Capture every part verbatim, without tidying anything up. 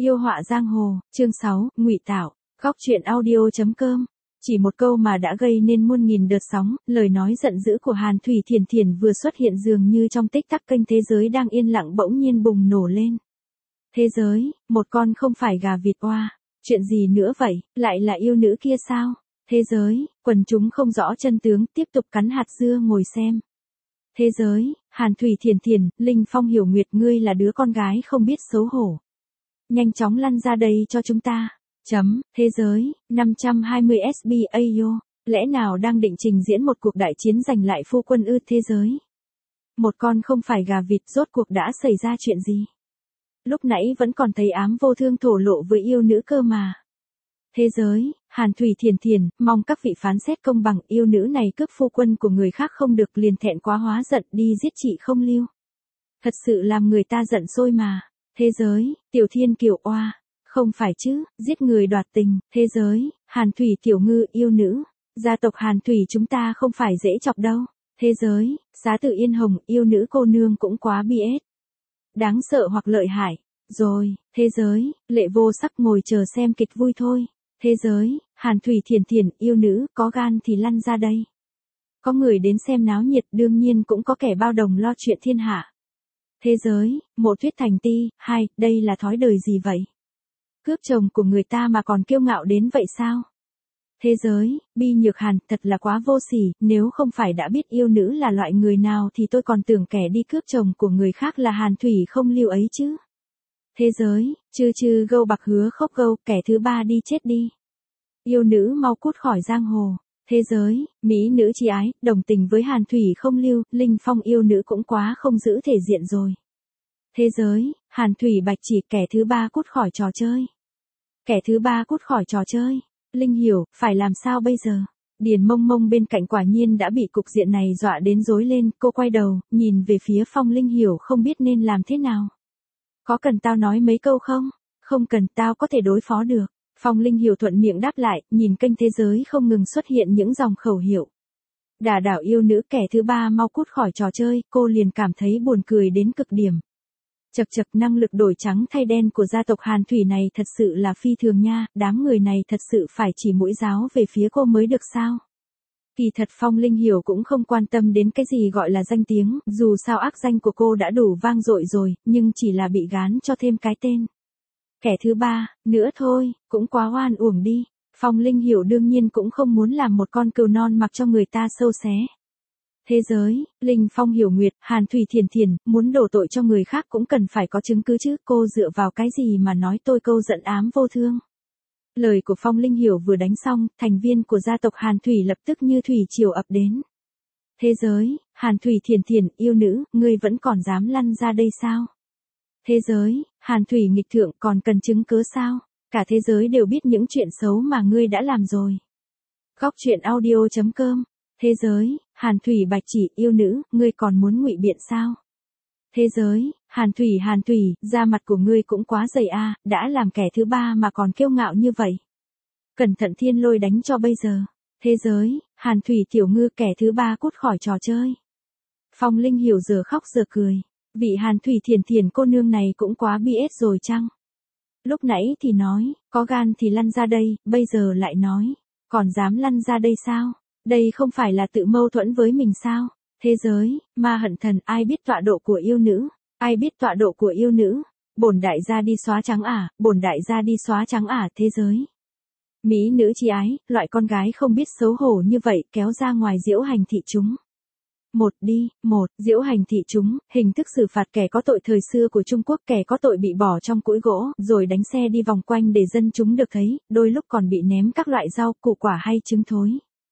Yêu họa giang hồ, chương sáu, ngụy tạo, góc truyện audio chấm com. Chỉ một câu mà đã gây nên muôn nghìn đợt sóng, lời nói giận dữ của Hàn Thủy Thiền Thiền vừa xuất hiện dường như trong tích tắc kênh thế giới đang yên lặng bỗng nhiên bùng nổ lên. Thế giới, một con không phải gà vịt oa, chuyện gì nữa vậy, lại là yêu nữ kia sao? Thế giới, quần chúng không rõ chân tướng tiếp tục cắn hạt dưa ngồi xem. Thế giới, Hàn Thủy Thiền Thiền, Linh Phong Hiểu Nguyệt ngươi là đứa con gái không biết xấu hổ. Nhanh chóng lăn ra đây cho chúng ta. Chấm, thế giới, năm trăm hai mươi S B A yo, lẽ nào đang định trình diễn một cuộc đại chiến giành lại phu quân ư? Thế giới. Một con không phải gà vịt, rốt cuộc đã xảy ra chuyện gì? Lúc nãy vẫn còn thấy ám vô thương thổ lộ với yêu nữ cơ mà. Thế giới, Hàn Thủy Thiền Thiền, mong các vị phán xét công bằng, yêu nữ này cướp phu quân của người khác không được liền thẹn quá hóa giận đi giết chị không lưu. Thật sự làm người ta giận sôi mà. Thế giới, Tiểu Thiên Kiều oa, không phải chứ, giết người đoạt tình. Thế giới, Hàn Thủy Tiểu Ngư yêu nữ, gia tộc Hàn Thủy chúng ta không phải dễ chọc đâu. Thế giới, Xá Tử Yên Hồng yêu nữ cô nương cũng quá bi ết. Đáng sợ hoặc lợi hại. Rồi, thế giới, Lệ Vô Sắc ngồi chờ xem kịch vui thôi. Thế giới, Hàn Thủy Thiền Thiền yêu nữ có gan thì lăn ra đây. Có người đến xem náo nhiệt đương nhiên cũng có kẻ bao đồng lo chuyện thiên hạ. Thế giới, Mộ Tuyết Thành Ti, hai, đây là thói đời gì vậy? Cướp chồng của người ta mà còn kiêu ngạo đến vậy sao? Thế giới, Bi Nhược Hàn, thật là quá vô sỉ, nếu không phải đã biết yêu nữ là loại người nào thì tôi còn tưởng kẻ đi cướp chồng của người khác là Hàn Thủy không lưu ấy chứ. Thế giới, Chư Chư Gâu Bạc Hứa Khốc Gâu, kẻ thứ ba đi chết đi. Yêu nữ mau cút khỏi giang hồ. Thế giới, Mỹ nữ chi ái, đồng tình với Hàn Thủy không lưu, Linh Phong yêu nữ cũng quá không giữ thể diện rồi. Thế giới, Hàn Thủy Bạch chỉ, kẻ thứ ba cút khỏi trò chơi. Kẻ thứ ba cút khỏi trò chơi. Linh hiểu, phải làm sao bây giờ? Điền Mông Mông bên cạnh quả nhiên đã bị cục diện này dọa đến rối lên, cô quay đầu, nhìn về phía Phong Linh hiểu không biết nên làm thế nào. Có cần tao nói mấy câu không? Không cần, tao có thể đối phó được. Phong Linh hiểu thuận miệng đáp lại, nhìn kênh thế giới không ngừng xuất hiện những dòng khẩu hiệu. Đả đảo yêu nữ, kẻ thứ ba mau cút khỏi trò chơi, cô liền cảm thấy buồn cười đến cực điểm. Chật chật, năng lực đổi trắng thay đen của gia tộc Hàn Thủy này thật sự là phi thường nha, đám người này thật sự phải chỉ mũi giáo về phía cô mới được sao? Kỳ thật Phong Linh hiểu cũng không quan tâm đến cái gì gọi là danh tiếng, dù sao ác danh của cô đã đủ vang dội rồi, nhưng chỉ là bị gán cho thêm cái tên. Kẻ thứ ba, nữa thôi, cũng quá oan uổng đi. Phong Linh hiểu đương nhiên cũng không muốn làm một con cừu non mặc cho người ta sâu xé. Thế giới, Linh Phong Hiểu Nguyệt, Hàn Thủy Thiền Thiền, muốn đổ tội cho người khác cũng cần phải có chứng cứ chứ, cô dựa vào cái gì mà nói tôi câu giận ám vô thương. Lời của Phong Linh hiểu vừa đánh xong, thành viên của gia tộc Hàn Thủy lập tức như thủy triều ập đến. Thế giới, Hàn Thủy Thiền Thiền, yêu nữ, ngươi vẫn còn dám lăn ra đây sao? Thế giới, Hàn Thủy nghịch thượng, còn cần chứng cớ sao? Cả thế giới đều biết những chuyện xấu mà ngươi đã làm rồi. Góc truyện audio chấm com. Thế giới, Hàn Thủy Bạch chỉ, yêu nữ, ngươi còn muốn ngụy biện sao? Thế giới, Hàn Thủy Hàn Thủy, da mặt của ngươi cũng quá dày a, đã làm kẻ thứ ba mà còn kiêu ngạo như vậy. Cẩn thận thiên lôi đánh cho bây giờ. Thế giới, Hàn Thủy Tiểu Ngư, kẻ thứ ba cút khỏi trò chơi. Phong Linh hiểu giờ khóc giờ cười. Vị Hàn Thủy Thiền Thiền cô nương này cũng quá bi ết rồi chăng? Lúc nãy thì nói, có gan thì lăn ra đây, bây giờ lại nói, còn dám lăn ra đây sao? Đây không phải là tự mâu thuẫn với mình sao? Thế giới, Ma Hận Thần, ai biết tọa độ của yêu nữ? Ai biết tọa độ của yêu nữ? Bổn đại gia đi xóa trắng ả, bổn đại gia đi xóa trắng ả. Thế giới, Mỹ nữ chi ái, loại con gái không biết xấu hổ như vậy, kéo ra ngoài diễu hành thị chúng. Một đi, một, diễu hành thị chúng, hình thức xử phạt kẻ có tội thời xưa của Trung Quốc, kẻ có tội bị bỏ trong cũi gỗ, rồi đánh xe đi vòng quanh để dân chúng được thấy, đôi lúc còn bị ném các loại rau, củ quả hay trứng thối.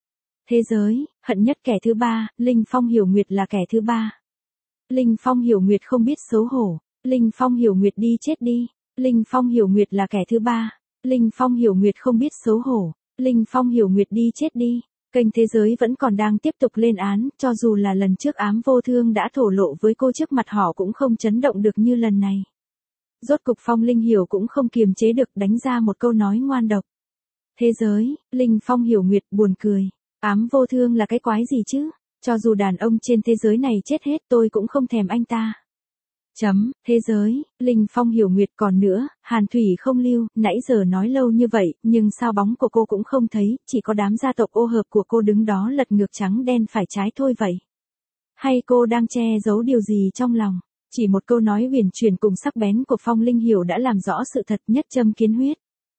Thế giới, hận nhất kẻ thứ ba, Linh Phong Hiểu Nguyệt là kẻ thứ ba. Linh Phong Hiểu Nguyệt không biết xấu hổ, Linh Phong Hiểu Nguyệt đi chết đi, Linh Phong Hiểu Nguyệt là kẻ thứ ba, Linh Phong Hiểu Nguyệt không biết xấu hổ, Linh Phong Hiểu Nguyệt đi chết đi. Kênh thế giới vẫn còn đang tiếp tục lên án, cho dù là lần trước ám vô thương đã thổ lộ với cô trước mặt họ cũng không chấn động được như lần này. Rốt cục Phong Linh hiểu cũng không kiềm chế được đánh ra một câu nói ngoan độc. Thế giới, Linh Phong Hiểu Nguyệt buồn cười. Ám vô thương là cái quái gì chứ? Cho dù đàn ông trên thế giới này chết hết tôi cũng không thèm anh ta. Chấm, thế giới, Linh Phong Hiểu Nguyệt còn nữa, Hàn Thủy không lưu, nãy giờ nói lâu như vậy, nhưng sao bóng của cô cũng không thấy, chỉ có đám gia tộc ô hợp của cô đứng đó lật ngược trắng đen phải trái thôi vậy. Hay cô đang che giấu điều gì trong lòng? Chỉ một câu nói huyền chuyển cùng sắc bén của Phong Linh Hiểu đã làm rõ sự thật. Nhất châm kiến huyết.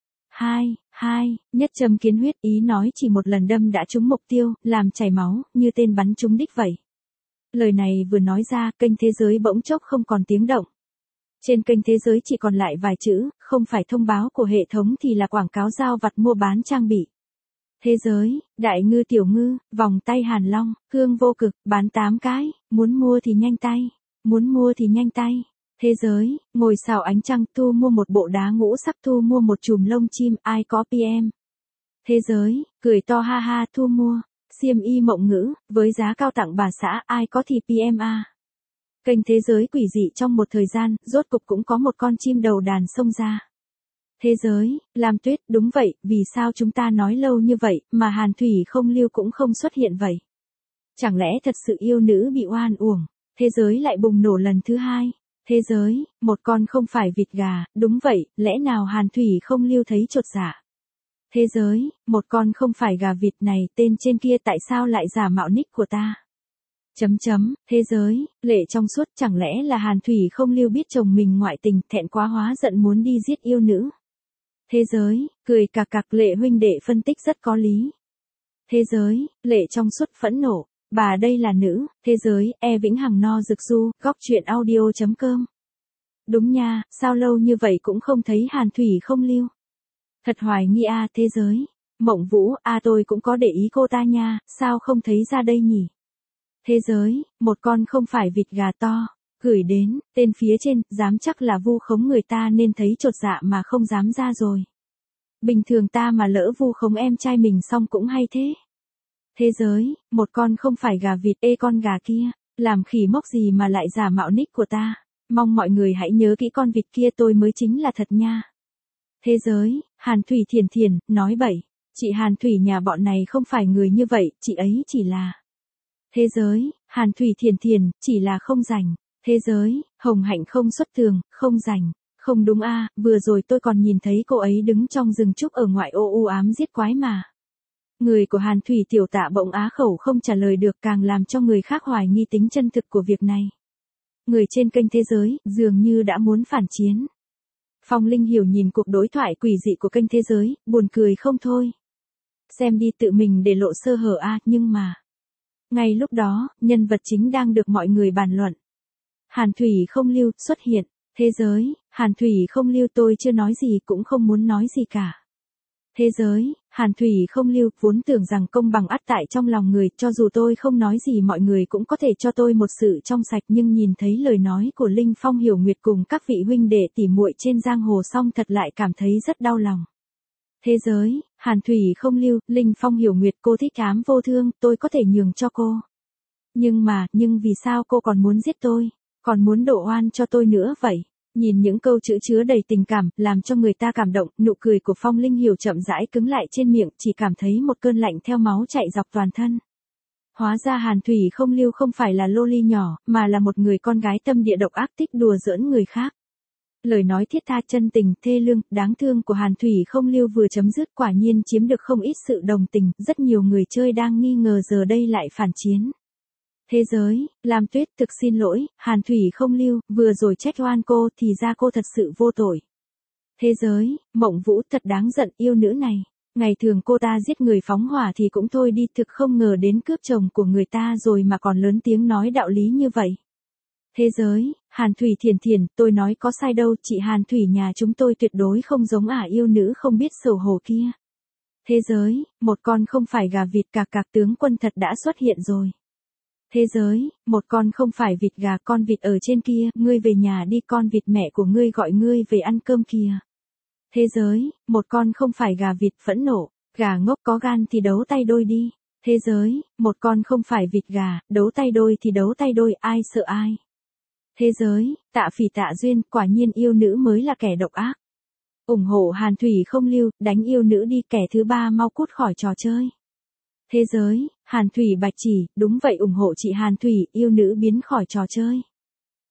Hai, hai, nhất châm kiến huyết, ý nói chỉ một lần đâm đã trúng mục tiêu, làm chảy máu, như tên bắn trúng đích vậy. Lời này vừa nói ra, kênh thế giới bỗng chốc không còn tiếng động. Trên kênh thế giới chỉ còn lại vài chữ, không phải thông báo của hệ thống thì là quảng cáo giao vặt mua bán trang bị. Thế giới, đại ngư tiểu ngư, vòng tay Hàn Long, hương vô cực, bán tám cái, muốn mua thì nhanh tay, muốn mua thì nhanh tay. Thế giới, ngồi xào ánh trăng, thu mua một bộ đá ngũ sắc, thu mua một chùm lông chim, ai có pê em. Thế giới, cười to ha ha, thu mua, xiêm y mộng ngữ, với giá cao tặng bà xã, ai có thì pê em a. Kênh thế giới quỷ dị trong một thời gian, rốt cục cũng có một con chim đầu đàn xông ra. Thế giới, Lam Tuyết, đúng vậy, vì sao chúng ta nói lâu như vậy, mà Hàn Thủy không lưu cũng không xuất hiện vậy? Chẳng lẽ thật sự yêu nữ bị oan uổng? Thế giới lại bùng nổ lần thứ hai. Thế giới, một con không phải vịt gà, đúng vậy, lẽ nào Hàn Thủy không lưu thấy chột dạ? Thế giới, một con không phải gà vịt này, tên trên kia tại sao lại giả mạo nick của ta? Chấm chấm, thế giới, lệ trong suốt, chẳng lẽ là Hàn Thủy không lưu biết chồng mình ngoại tình, thẹn quá hóa giận muốn đi giết yêu nữ? Thế giới, cười cạc cạc, lệ huynh đệ phân tích rất có lý. Thế giới, lệ trong suốt phẫn nộ, bà đây là nữ. Thế giới, E Vĩnh Hằng no rực du, góc truyện audio chấm com. Đúng nha, sao lâu như vậy cũng không thấy Hàn Thủy không lưu? Thật hoài nghi a. Thế giới, Mộng Vũ, a tôi cũng có để ý cô ta nha, sao không thấy ra đây nhỉ? Thế giới, một con không phải vịt gà to, gửi đến, tên phía trên, dám chắc là vu khống người ta nên thấy chột dạ mà không dám ra rồi. Bình thường ta mà lỡ vu khống em trai mình xong cũng hay thế. Thế giới, một con không phải gà vịt, ê con gà kia, làm khỉ mốc gì mà lại giả mạo nick của ta, mong mọi người hãy nhớ kỹ con vịt kia tôi mới chính là thật nha. Thế giới, Hàn Thủy Thiền Thiền, nói bậy, chị Hàn Thủy nhà bọn này không phải người như vậy, chị ấy chỉ là... Thế giới, Hàn Thủy Thiền Thiền, chỉ là không rảnh. Thế giới, Hồng Hạnh không xuất tường, không rảnh. Không đúng a, vừa rồi tôi còn nhìn thấy cô ấy đứng trong rừng trúc ở ngoại ô u ám giết quái mà. Người của Hàn Thủy tiểu tạ bỗng á khẩu không trả lời được, càng làm cho người khác hoài nghi tính chân thực của việc này. Người trên kênh thế giới, dường như đã muốn phản chiến. Phong Linh Hiểu nhìn cuộc đối thoại quỷ dị của kênh thế giới, buồn cười không thôi. Xem đi, tự mình để lộ sơ hở a, nhưng mà... Ngay lúc đó, nhân vật chính đang được mọi người bàn luận. Hàn Thủy không lưu, xuất hiện. Thế giới, Hàn Thủy không lưu, tôi chưa nói gì cũng không muốn nói gì cả. Thế giới, Hàn Thủy không lưu, vốn tưởng rằng công bằng ắt tại trong lòng người, cho dù tôi không nói gì mọi người cũng có thể cho tôi một sự trong sạch, nhưng nhìn thấy lời nói của Linh Phong Hiểu Nguyệt cùng các vị huynh đệ tỉ muội trên giang hồ xong thật lại cảm thấy rất đau lòng. Thế giới, Hàn Thủy không lưu, Linh Phong Hiểu Nguyệt, cô thích ám vô thương, tôi có thể nhường cho cô. Nhưng mà, nhưng vì sao cô còn muốn giết tôi, còn muốn đổ oan cho tôi nữa vậy? Nhìn những câu chữ chứa đầy tình cảm, làm cho người ta cảm động, nụ cười của Phong Linh Hiểu chậm rãi cứng lại trên miệng, chỉ cảm thấy một cơn lạnh theo máu chạy dọc toàn thân. Hóa ra Hàn Thủy không lưu không phải là loli nhỏ, mà là một người con gái tâm địa độc ác, thích đùa giỡn người khác. Lời nói thiết tha chân tình, thê lương, đáng thương của Hàn Thủy không lưu vừa chấm dứt, quả nhiên chiếm được không ít sự đồng tình, rất nhiều người chơi đang nghi ngờ giờ đây lại phản chiến. Thế giới, Lam Tuyết, thực xin lỗi, Hàn Thủy không lưu, vừa rồi trách oan cô thì ra cô thật sự vô tội. Thế giới, Mộng Vũ, thật đáng giận, yêu nữ này. Ngày thường cô ta giết người phóng hỏa thì cũng thôi đi, thực không ngờ đến cướp chồng của người ta rồi mà còn lớn tiếng nói đạo lý như vậy. Thế giới, Hàn Thủy Thiền Thiền, tôi nói có sai đâu, chị Hàn Thủy nhà chúng tôi tuyệt đối không giống ả yêu nữ không biết xấu hổ kia. Thế giới, một con không phải gà vịt, cạc cạc, tướng quân thật đã xuất hiện rồi. Thế giới, một con không phải vịt gà, con vịt ở trên kia, ngươi về nhà đi, con vịt mẹ của ngươi gọi ngươi về ăn cơm kìa. Thế giới, một con không phải gà vịt, phẫn nộ, gà ngốc, có gan thì đấu tay đôi đi. Thế giới, một con không phải vịt gà, đấu tay đôi thì đấu tay đôi, ai sợ ai. Thế giới, Tạ Phỉ Tạ Duyên, quả nhiên yêu nữ mới là kẻ độc ác. Ủng hộ Hàn Thủy không lưu, đánh yêu nữ đi, kẻ thứ ba mau cút khỏi trò chơi. Thế giới, Hàn Thủy Bạch Chỉ, đúng vậy, ủng hộ chị Hàn Thủy, yêu nữ biến khỏi trò chơi.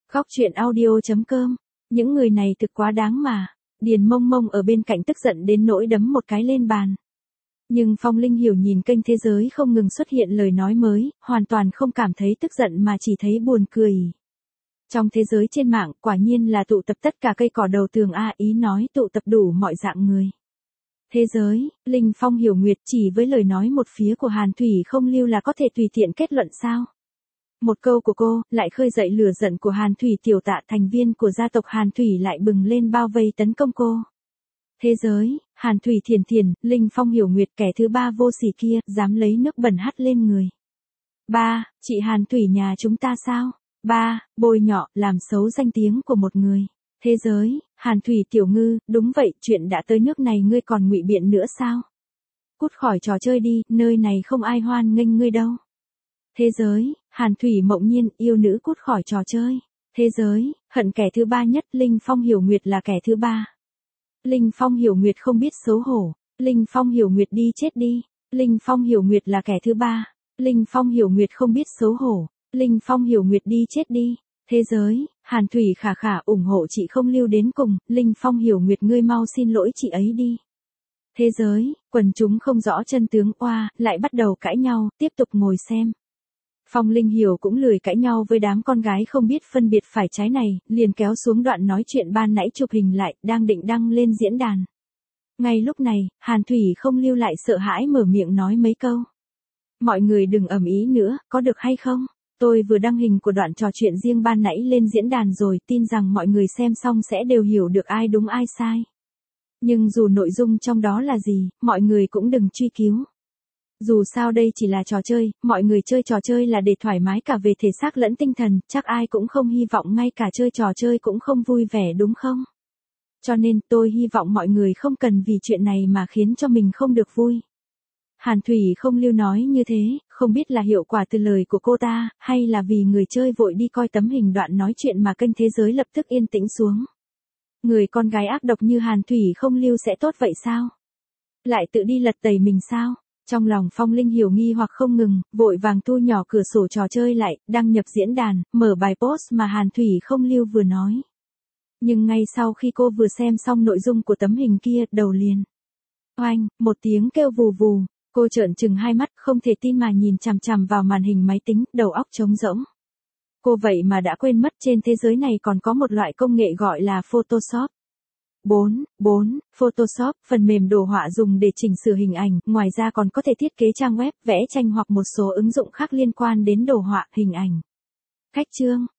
Góc chuyện audio chấm com. Những người này thực quá đáng mà. Điền Mông Mông ở bên cạnh tức giận đến nỗi đấm một cái lên bàn. Nhưng Phong Linh Hiểu nhìn kênh thế giới không ngừng xuất hiện lời nói mới, hoàn toàn không cảm thấy tức giận mà chỉ thấy buồn cười. Trong thế giới trên mạng, quả nhiên là tụ tập tất cả cây cỏ đầu tường A, ý nói tụ tập đủ mọi dạng người. Thế giới, Linh Phong Hiểu Nguyệt chỉ với lời nói một phía của Hàn Thủy không lưu là có thể tùy tiện kết luận sao? Một câu của cô, lại khơi dậy lửa giận của Hàn Thủy. Tiểu Tạ, thành viên của gia tộc Hàn Thủy lại bừng lên bao vây tấn công cô. Thế giới, Hàn Thủy Thiền Thiền, Linh Phong Hiểu Nguyệt, kẻ thứ ba vô sỉ kia, dám lấy nước bẩn hắt lên người. Ba, chị Hàn Thủy nhà chúng ta sao? Ba, bôi nhọ, làm xấu danh tiếng của một người. Thế giới, Hàn Thủy Tiểu Ngư, đúng vậy, chuyện đã tới nước này ngươi còn ngụy biện nữa sao? Cút khỏi trò chơi đi, nơi này không ai hoan nghênh ngươi đâu. Thế giới, Hàn Thủy Mộng Nhiên, yêu nữ cút khỏi trò chơi. Thế giới, hận kẻ thứ ba nhất, Linh Phong Hiểu Nguyệt là kẻ thứ ba. Linh Phong Hiểu Nguyệt không biết xấu hổ. Linh Phong Hiểu Nguyệt đi chết đi. Linh Phong Hiểu Nguyệt là kẻ thứ ba. Linh Phong Hiểu Nguyệt không biết xấu hổ. Linh Phong Hiểu Nguyệt đi chết đi. Thế giới, Hàn Thủy khả khả ủng hộ chị không lưu đến cùng. Linh Phong Hiểu Nguyệt ngươi mau xin lỗi chị ấy đi. Thế giới, quần chúng không rõ chân tướng oa, lại bắt đầu cãi nhau, tiếp tục ngồi xem. Phong Linh Hiểu cũng lười cãi nhau với đám con gái không biết phân biệt phải trái này, liền kéo xuống đoạn nói chuyện ban nãy chụp hình lại, đang định đăng lên diễn đàn. Ngay lúc này, Hàn Thủy không lưu lại sợ hãi mở miệng nói mấy câu. Mọi người đừng ầm ĩ nữa, có được hay không? Tôi vừa đăng hình của đoạn trò chuyện riêng ban nãy lên diễn đàn rồi, tin rằng mọi người xem xong sẽ đều hiểu được ai đúng ai sai. Nhưng dù nội dung trong đó là gì, mọi người cũng đừng truy cứu. Dù sao đây chỉ là trò chơi, mọi người chơi trò chơi là để thoải mái cả về thể xác lẫn tinh thần, chắc ai cũng không hy vọng ngay cả chơi trò chơi cũng không vui vẻ đúng không? Cho nên tôi hy vọng mọi người không cần vì chuyện này mà khiến cho mình không được vui. Hàn Thủy không lưu nói như thế, không biết là hiệu quả từ lời của cô ta, hay là vì người chơi vội đi coi tấm hình đoạn nói chuyện mà kênh thế giới lập tức yên tĩnh xuống. Người con gái ác độc như Hàn Thủy không lưu sẽ tốt vậy sao? Lại tự đi lật tẩy mình sao? Trong lòng Phong Linh Hiểu nghi hoặc không ngừng, vội vàng thu nhỏ cửa sổ trò chơi lại, đăng nhập diễn đàn, mở bài post mà Hàn Thủy không lưu vừa nói. Nhưng ngay sau khi cô vừa xem xong nội dung của tấm hình kia, đầu liền. Oanh, một tiếng kêu vù vù, cô trợn trừng hai mắt không thể tin mà nhìn chằm chằm vào màn hình máy tính, đầu óc trống rỗng. Cô vậy mà đã quên mất trên thế giới này còn có một loại công nghệ gọi là Photoshop. bốn. bốn. Photoshop, phần mềm đồ họa dùng để chỉnh sửa hình ảnh, ngoài ra còn có thể thiết kế trang web, vẽ tranh hoặc một số ứng dụng khác liên quan đến đồ họa, hình ảnh. Khách chương.